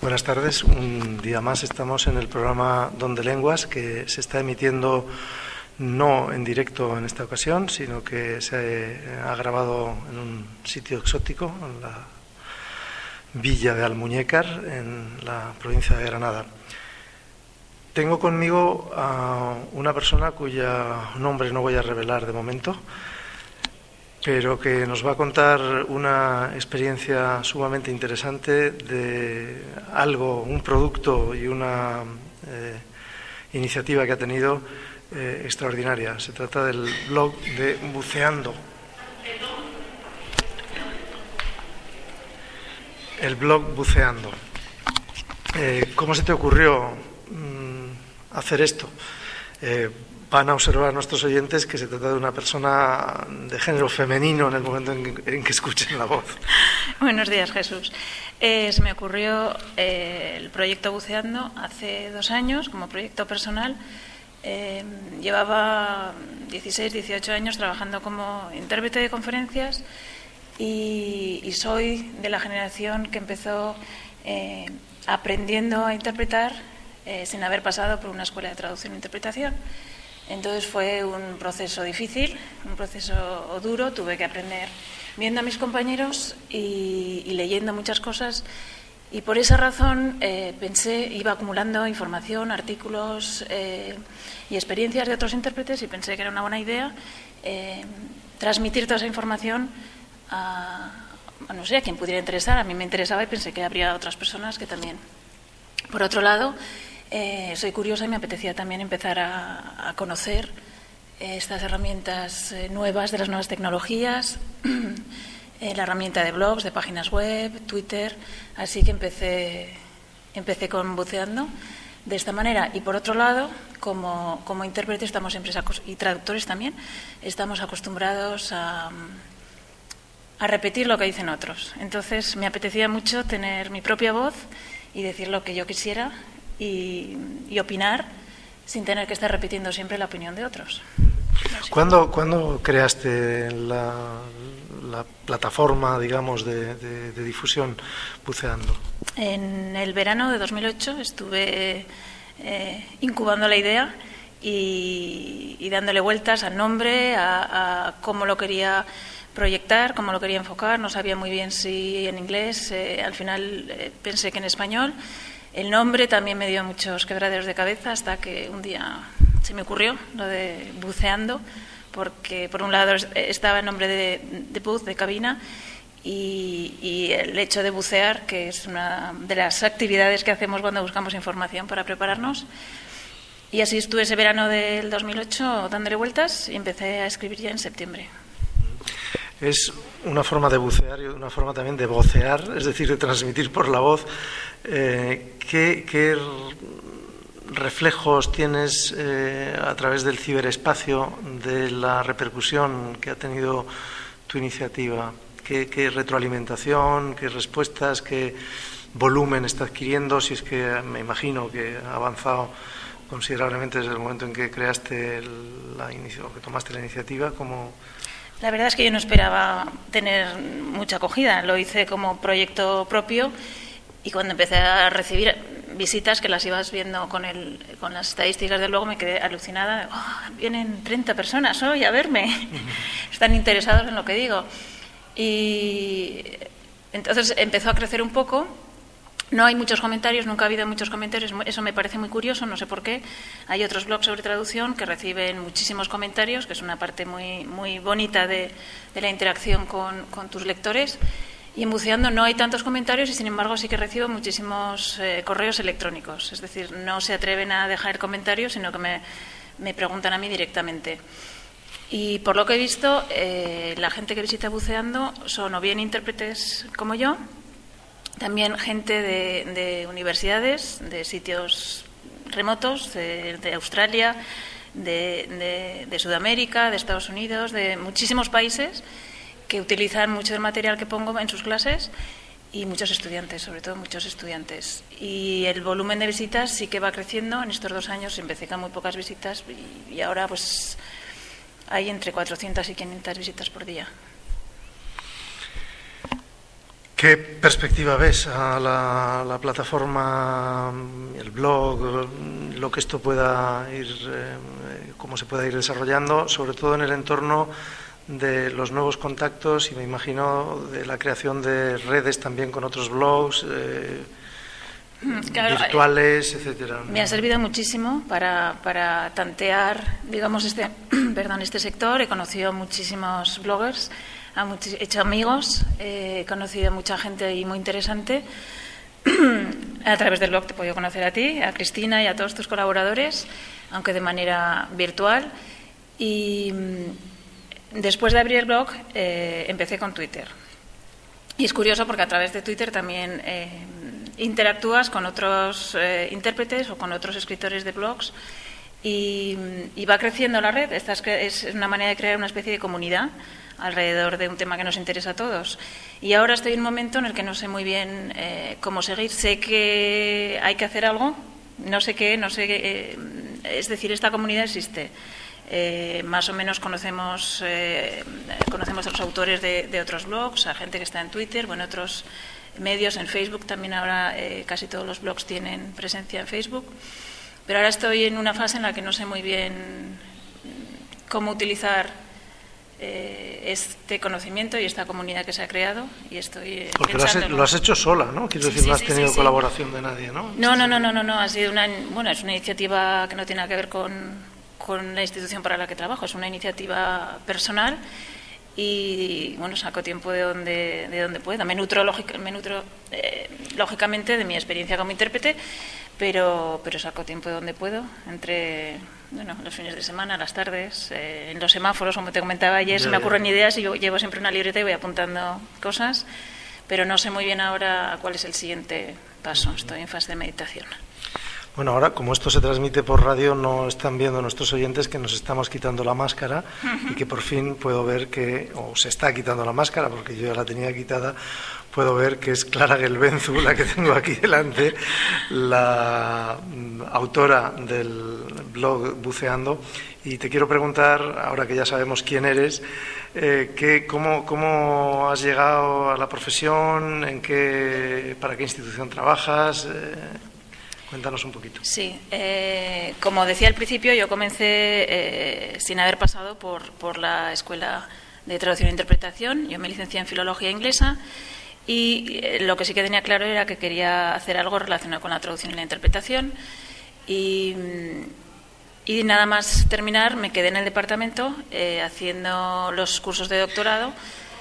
Buenas tardes. Un día más estamos en el programa Don de Lenguas, que se está emitiendo no en directo en esta ocasión, sino que se ha grabado en un sitio exótico, en la villa de Almuñécar, en la provincia de Granada. Tengo conmigo a una persona cuya nombre no voy a revelar de momento, pero que nos va a contar una experiencia sumamente interesante de algo, un producto y una iniciativa que ha tenido extraordinaria. Se trata del blog de Buceando. El blog Buceando. ¿Cómo se te ocurrió hacer esto? Van a observar nuestros oyentes que se trata de una persona de género femenino en el momento en que escuchen la voz. Buenos días, Jesús. Se me ocurrió el proyecto Buceando hace 2 años como proyecto personal. Llevaba 16, 18 años trabajando como intérprete de conferencias y soy de la generación que empezó aprendiendo a interpretar sin haber pasado por una escuela de traducción e interpretación. Entonces fue un proceso difícil, un proceso duro. Tuve que aprender viendo a mis compañeros y leyendo muchas cosas. Y por esa razón iba acumulando información, artículos y experiencias de otros intérpretes y pensé que era una buena idea transmitir toda esa información a quien pudiera interesar. A mí me interesaba y pensé que habría otras personas que también. Por otro lado, soy curiosa y me apetecía también empezar a conocer estas herramientas nuevas de las nuevas tecnologías, la herramienta de blogs, de páginas web, Twitter, así que empecé con Buceando de esta manera. Y por otro lado, como intérpretes estamos siempre, y traductores también, estamos acostumbrados a repetir lo que dicen otros. Entonces me apetecía mucho tener mi propia voz y decir lo que yo quisiera y opinar sin tener que estar repitiendo siempre la opinión de otros. ¿Cuándo creaste la plataforma, digamos, de difusión Buceando? En el verano de 2008 estuve incubando la idea y dándole vueltas al nombre, a cómo lo quería proyectar, cómo lo quería enfocar. No sabía muy bien si en inglés, al final pensé que en español. El nombre también me dio muchos quebraderos de cabeza hasta que un día se me ocurrió lo de Buceando, porque por un lado estaba el nombre de booth, de cabina, y el hecho de bucear, que es una de las actividades que hacemos cuando buscamos información para prepararnos. Y así estuve ese verano del 2008 dándole vueltas y empecé a escribir ya en septiembre. Es una forma de bucear y una forma también de vocear, es decir, de transmitir por la voz. ¿Qué reflejos tienes a través del ciberespacio de la repercusión que ha tenido tu iniciativa? ¿Qué retroalimentación, qué respuestas, qué volumen está adquiriendo? Si es que me imagino que ha avanzado considerablemente desde el momento en que creaste o que tomaste la iniciativa. La verdad es que yo no esperaba tener mucha acogida. Lo hice como proyecto propio y cuando empecé a recibir visitas, que las ibas viendo con las estadísticas del blog, me quedé alucinada. Vienen 30 personas hoy a verme. Están interesados en lo que digo. Y entonces empezó a crecer un poco. No hay muchos comentarios, nunca ha habido muchos comentarios, eso me parece muy curioso, no sé por qué. Hay otros blogs sobre traducción que reciben muchísimos comentarios, que es una parte muy, muy bonita de la interacción con tus lectores. Y en Buceando no hay tantos comentarios y, sin embargo, sí que recibo muchísimos correos electrónicos. Es decir, no se atreven a dejar comentarios, sino que me preguntan a mí directamente. Y por lo que he visto, la gente que visita Buceando son o bien intérpretes como yo, también gente de universidades, de sitios remotos, de Australia, de Sudamérica, de Estados Unidos, de muchísimos países que utilizan mucho del material que pongo en sus clases y muchos estudiantes, sobre todo muchos estudiantes. Y el volumen de visitas sí que va creciendo. En estos 2 años empecé con muy pocas visitas y ahora pues hay entre 400 y 500 visitas por día. ¿Qué perspectiva ves a la plataforma, el blog, lo que esto pueda ir, cómo se pueda ir desarrollando, sobre todo en el entorno de los nuevos contactos y me imagino de la creación de redes también con otros blogs virtuales, etcétera? Me ha servido muchísimo para tantear, digamos, este sector. He conocido muchísimos bloggers. He hecho amigos, he conocido a mucha gente y muy interesante. A través del blog te he podido conocer a ti, a Cristina y a todos tus colaboradores, aunque de manera virtual. Y después de abrir el blog empecé con Twitter. Y es curioso porque a través de Twitter también interactúas con otros intérpretes o con otros escritores de blogs y va creciendo la red. Esta es una manera de crear una especie de comunidad alrededor de un tema que nos interesa a todos. Y ahora estoy en un momento en el que no sé muy bien cómo seguir. Sé que hay que hacer algo, no sé qué, es decir, esta comunidad existe. Más o menos conocemos a los autores de otros blogs, a gente que está en Twitter, bueno, otros medios, en Facebook también ahora casi todos los blogs tienen presencia en Facebook. Pero ahora estoy en una fase en la que no sé muy bien cómo utilizar este conocimiento y esta comunidad que se ha creado y estoy porque lo has hecho sola, ¿no? Quiero decir, no has tenido colaboración de nadie, ¿no? No, ha sido es una iniciativa que no tiene nada que ver con la institución para la que trabajo, es una iniciativa personal y bueno, saco tiempo de donde pueda. Me nutro lógicamente de mi experiencia como intérprete, pero saco tiempo de donde puedo, entre los fines de semana, las tardes, en los semáforos, como te comentaba ayer, se me ocurren ideas y yo llevo siempre una libreta y voy apuntando cosas, pero no sé muy bien ahora cuál es el siguiente paso. Estoy en fase de meditación. Bueno, ahora, como esto se transmite por radio, no están viendo nuestros oyentes que nos estamos quitando la máscara y que por fin puedo ver o se está quitando la máscara, porque yo ya la tenía quitada, puedo ver que es Clara Gelbenzu, la que tengo aquí delante, la autora del blog Buceando. Y te quiero preguntar, ahora que ya sabemos quién eres, ¿cómo has llegado a la profesión? ¿Para qué institución trabajas? Cuéntanos un poquito. Sí, como decía al principio, yo comencé sin haber pasado por la Escuela de Traducción e Interpretación. Yo me licencié en Filología Inglesa y lo que sí que tenía claro era que quería hacer algo relacionado con la traducción y la interpretación. Y nada más terminar, me quedé en el departamento haciendo los cursos de doctorado,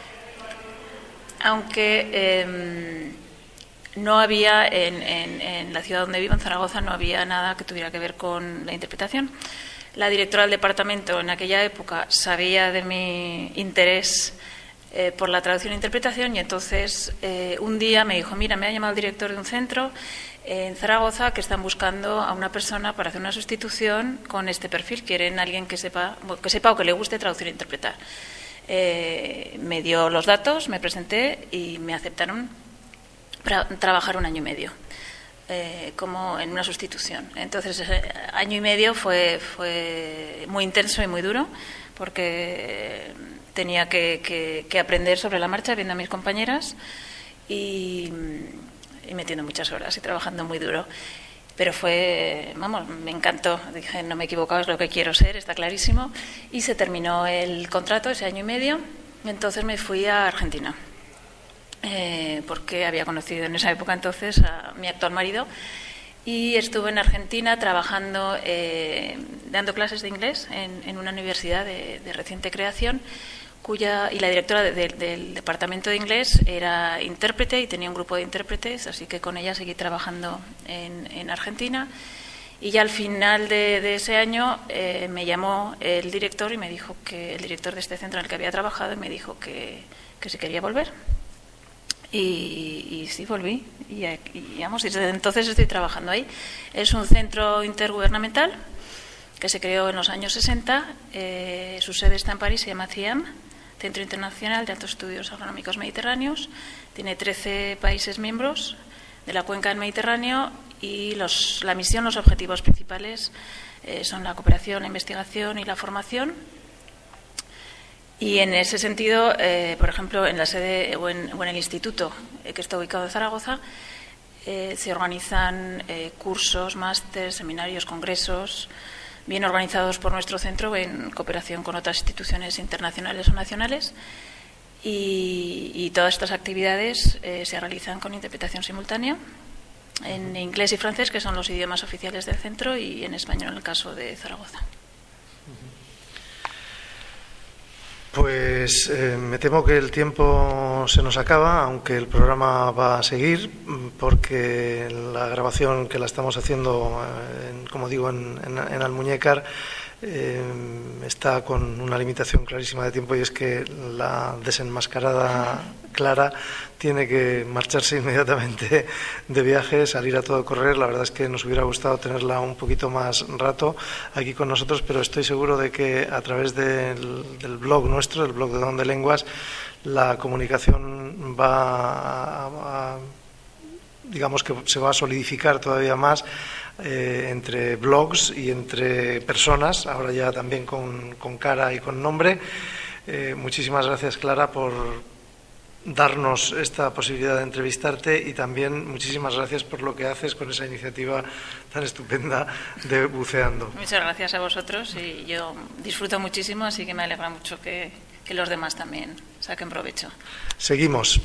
aunque no había en la ciudad donde vivo, en Zaragoza, no había nada que tuviera que ver con la interpretación. La directora del departamento en aquella época sabía de mi interés por la traducción e interpretación y entonces un día me dijo: mira, me ha llamado el director de un centro en Zaragoza que están buscando a una persona para hacer una sustitución con este perfil. Quieren alguien que sepa o que le guste traducir e interpretar. Me dio los datos, me presenté y me aceptaron para trabajar 1 año y medio como en una sustitución. Entonces, año y medio fue muy intenso y muy duro porque tenía que aprender sobre la marcha viendo a mis compañeras y metiendo muchas horas y trabajando muy duro. Pero me encantó. Dije, no me he equivocado, es lo que quiero ser, está clarísimo. Y se terminó el contrato, ese año y medio. Entonces me fui a Argentina. Porque había conocido en esa época entonces a mi actual marido y estuve en Argentina trabajando, dando clases de inglés en una universidad de reciente creación y la directora del departamento de inglés era intérprete y tenía un grupo de intérpretes, así que con ella seguí trabajando en Argentina. Y ya al final de ese año me llamó el director y me dijo el director de este centro en el que había trabajado, y me dijo que si quería volver. Y sí, volví y desde entonces estoy trabajando ahí. Es un centro intergubernamental que se creó en los años 60. Su sede está en París, se llama CIEM, Centro Internacional de Altos Estudios Agronómicos Mediterráneos. Tiene 13 países miembros de la cuenca del Mediterráneo y la misión, los objetivos principales son la cooperación, la investigación y la formación. Y en ese sentido, por ejemplo, en la sede o en el instituto que está ubicado en Zaragoza, se organizan cursos, másteres, seminarios, congresos, bien organizados por nuestro centro en cooperación con otras instituciones internacionales o nacionales. Y todas estas actividades se realizan con interpretación simultánea en inglés y francés, que son los idiomas oficiales del centro, y en español en el caso de Zaragoza. Pues me temo que el tiempo se nos acaba, aunque el programa va a seguir, porque la grabación que la estamos haciendo, como digo, en Almuñécar, está con una limitación clarísima de tiempo, y es que la desenmascarada Clara tiene que marcharse inmediatamente de viaje, salir a todo correr. La verdad es que nos hubiera gustado tenerla un poquito más rato aquí con nosotros, pero estoy seguro de que a través del blog nuestro, el blog de Donde Lenguas, la comunicación digamos que se va a solidificar todavía más entre blogs y entre personas, ahora ya también con cara y con nombre. Muchísimas gracias, Clara, por darnos esta posibilidad de entrevistarte, y también muchísimas gracias por lo que haces con esa iniciativa tan estupenda de Buceando. Muchas gracias a vosotros, y yo disfruto muchísimo, así que me alegra mucho que los demás también saquen provecho. Seguimos.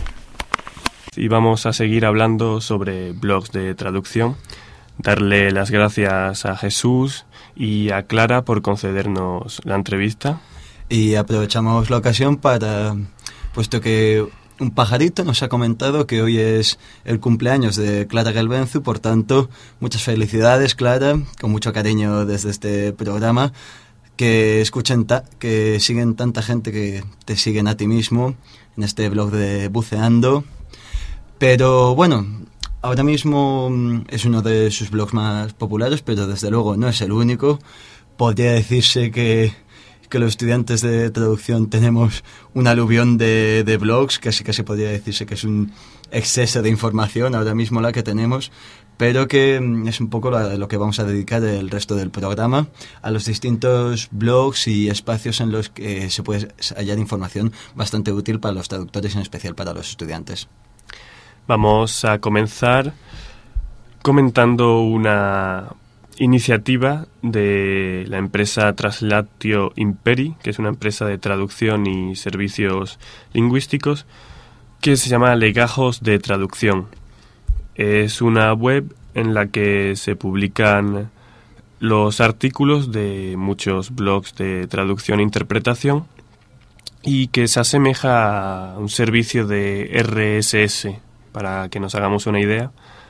Y vamos a seguir hablando sobre blogs de traducción. Darle las gracias a Jesús y a Clara por concedernos la entrevista. Y aprovechamos la ocasión puesto que un pajarito nos ha comentado que hoy es el cumpleaños de Clara Gelbenzu, por tanto, muchas felicidades, Clara, con mucho cariño desde este programa, que que siguen tanta gente que te siguen a ti mismo en este blog de Buceando. Pero bueno, ahora mismo es uno de sus blogs más populares, pero desde luego no es el único. Podría decirse que los estudiantes de traducción tenemos un aluvión de blogs, casi podría decirse que es un exceso de información ahora mismo la que tenemos, pero que es un poco lo que vamos a dedicar el resto del programa, a los distintos blogs y espacios en los que se puede hallar información bastante útil para los traductores, en especial para los estudiantes. Vamos a comenzar comentando una iniciativa de la empresa Translatio Imperi, que es una empresa de traducción y servicios lingüísticos, que se llama Legajos de Traducción. Es una web en la que se publican los artículos de muchos blogs de traducción e interpretación, y que se asemeja a un servicio de RSS. Para que nos hagamos una idea,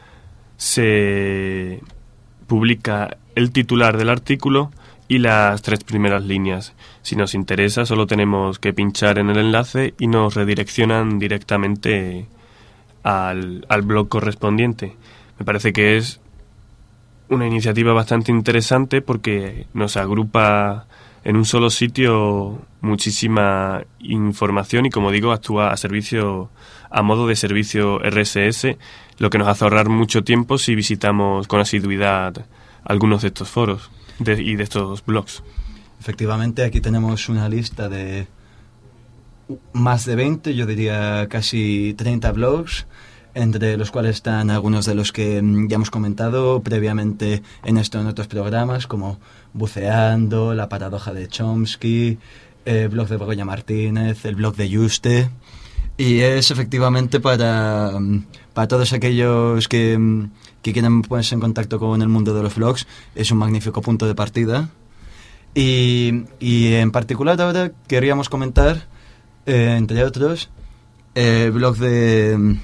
se publica el titular del artículo y las 3 primeras líneas. Si nos interesa, solo tenemos que pinchar en el enlace y nos redireccionan directamente al blog correspondiente. Me parece que es una iniciativa bastante interesante porque nos agrupa en un solo sitio muchísima información y, como digo, actúa a modo de servicio RSS, lo que nos hace ahorrar mucho tiempo si visitamos con asiduidad algunos de estos foros y de estos blogs. Efectivamente, aquí tenemos una lista de más de 20, yo diría casi 30 blogs, entre los cuales están algunos de los que ya hemos comentado previamente en otros programas, como Buceando, La Paradoja de Chomsky, el blog de Begoña Martínez, el blog de Juste. Y es efectivamente para todos aquellos que quieren ponerse en contacto con el mundo de los blogs, es un magnífico punto de partida. Y en particular ahora queríamos comentar, entre otros, el blog de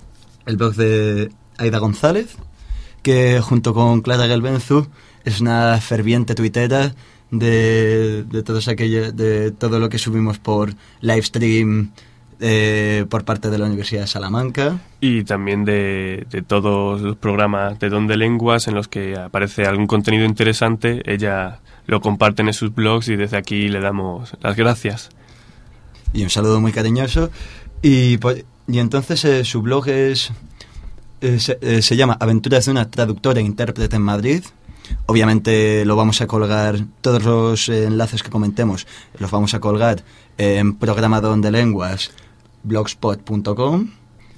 Aida González, que junto con Clara Gelbenzu es una ferviente tuitera de todo lo que subimos por livestream por parte de la Universidad de Salamanca. Y también de todos los programas de Donde Lenguas en los que aparece algún contenido interesante. Ella lo comparte en sus blogs y desde aquí le damos las gracias. Y un saludo muy cariñoso. Y entonces su blog es se llama Aventuras de una traductora e intérprete en Madrid. Obviamente lo vamos a colgar, todos los enlaces que comentemos los vamos a colgar en Programa Donde Lenguas, blogspot.com,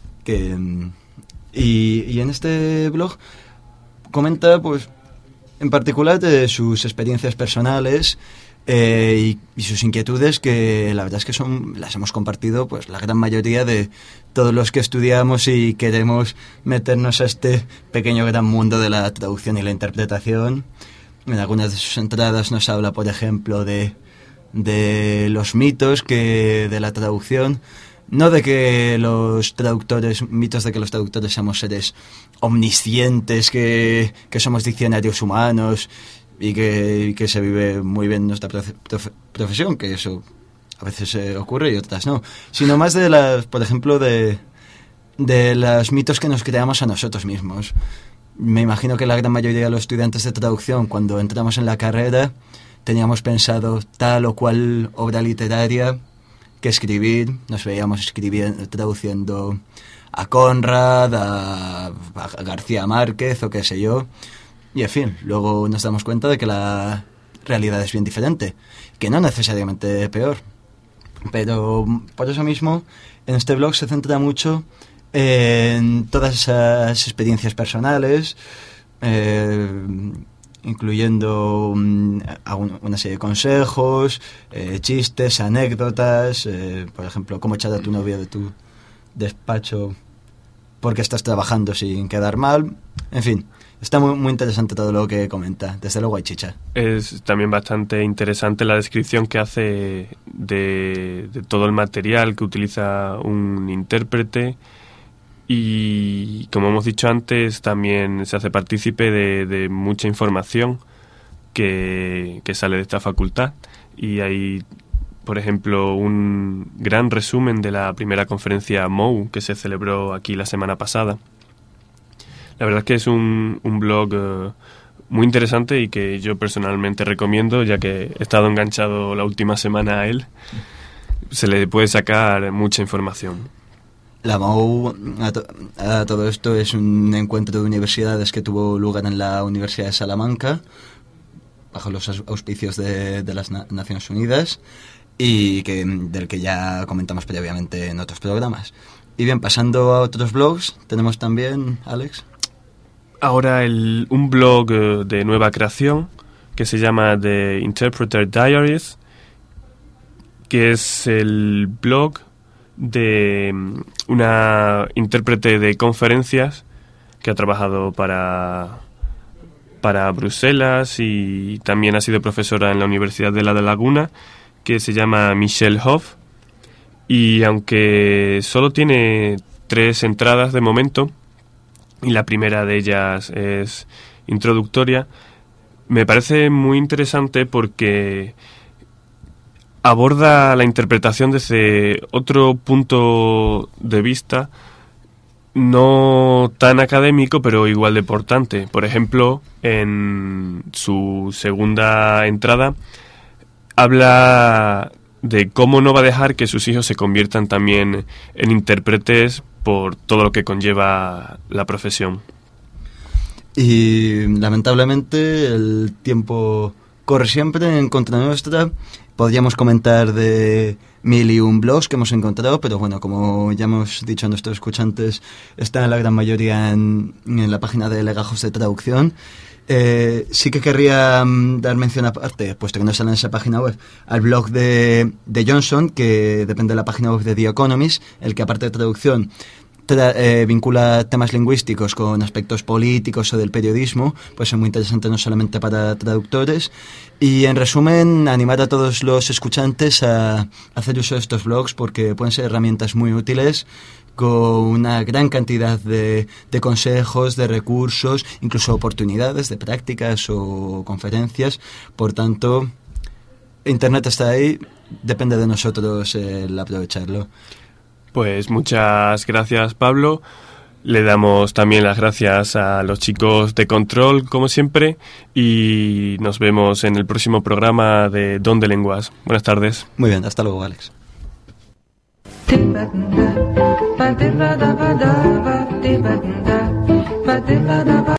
y en este blog comenta, pues, en particular de sus experiencias personales y sus inquietudes, que la verdad es que las hemos compartido, pues, la gran mayoría de todos los que estudiamos y queremos meternos a este pequeño gran mundo de la traducción y la interpretación. En algunas de sus entradas nos habla, por ejemplo, de los mitos de la traducción. No de que los traductores, mitos de que los traductores somos seres omniscientes, que somos diccionarios humanos y que se vive muy bien nuestra profesión, que eso a veces ocurre y otras no, sino más de por ejemplo, de los mitos que nos creamos a nosotros mismos. Me imagino que la gran mayoría de los estudiantes de traducción, cuando entramos en la carrera, teníamos pensado tal o cual obra literaria que escribir. Nos veíamos traduciendo a Conrad, a García Márquez o qué sé yo. Y en fin, luego nos damos cuenta de que la realidad es bien diferente, que no necesariamente peor. Pero por eso mismo, en este blog se centra mucho en todas esas experiencias personales, incluyendo una serie de consejos, chistes, anécdotas, por ejemplo, cómo echar a tu novio de tu despacho porque estás trabajando sin quedar mal. En fin, está muy, muy interesante todo lo que comenta. Desde luego hay chicha. Es también bastante interesante la descripción que hace de todo el material que utiliza un intérprete. Y como hemos dicho antes, también se hace partícipe de mucha información que sale de esta facultad. Y hay, por ejemplo, un gran resumen de la primera conferencia MOU que se celebró aquí la semana pasada. La verdad es que es un blog muy interesante y que yo personalmente recomiendo, ya que he estado enganchado la última semana a él. Se le puede sacar mucha información. La MOU, a todo esto, es un encuentro de universidades que tuvo lugar en la Universidad de Salamanca, bajo los auspicios de las Naciones Unidas, y del que ya comentamos previamente en otros programas. Y bien, pasando a otros blogs, tenemos también, Alex. Ahora un blog de nueva creación que se llama The Interpreter Diaries, que es el blog de una intérprete de conferencias que ha trabajado para Bruselas y también ha sido profesora en la Universidad de La Laguna, que se llama Michelle Hoff. Y aunque solo tiene 3 entradas de momento, y la primera de ellas es introductoria, me parece muy interesante porque aborda la interpretación desde otro punto de vista, no tan académico, pero igual de importante. Por ejemplo, en su segunda entrada habla de cómo no va a dejar que sus hijos se conviertan también en intérpretes por todo lo que conlleva la profesión. Y lamentablemente el tiempo corre siempre en contra nuestra. Podríamos comentar de 1001 blogs que hemos encontrado, pero bueno, como ya hemos dicho a nuestros escuchantes, está la gran mayoría en la página de Legajos de Traducción. Sí que querría dar mención aparte, puesto que no sale en esa página web, al blog de Johnson, que depende de la página web de The Economist, el que aparte de traducción vincula temas lingüísticos con aspectos políticos o del periodismo, pues es muy interesante no solamente para traductores. Y en resumen, animar a todos los escuchantes a hacer uso de estos blogs, porque pueden ser herramientas muy útiles, con una gran cantidad de consejos, de recursos, incluso oportunidades de prácticas o conferencias. Por tanto, Internet está ahí, depende de nosotros el aprovecharlo. Pues muchas gracias, Pablo. Le damos también las gracias a los chicos de Control, como siempre, y nos vemos en el próximo programa de Donde Lenguas. Buenas tardes. Muy bien, hasta luego, Alex. Ba-da-ba-da-ba-da-ba-da-ba-da-ba-da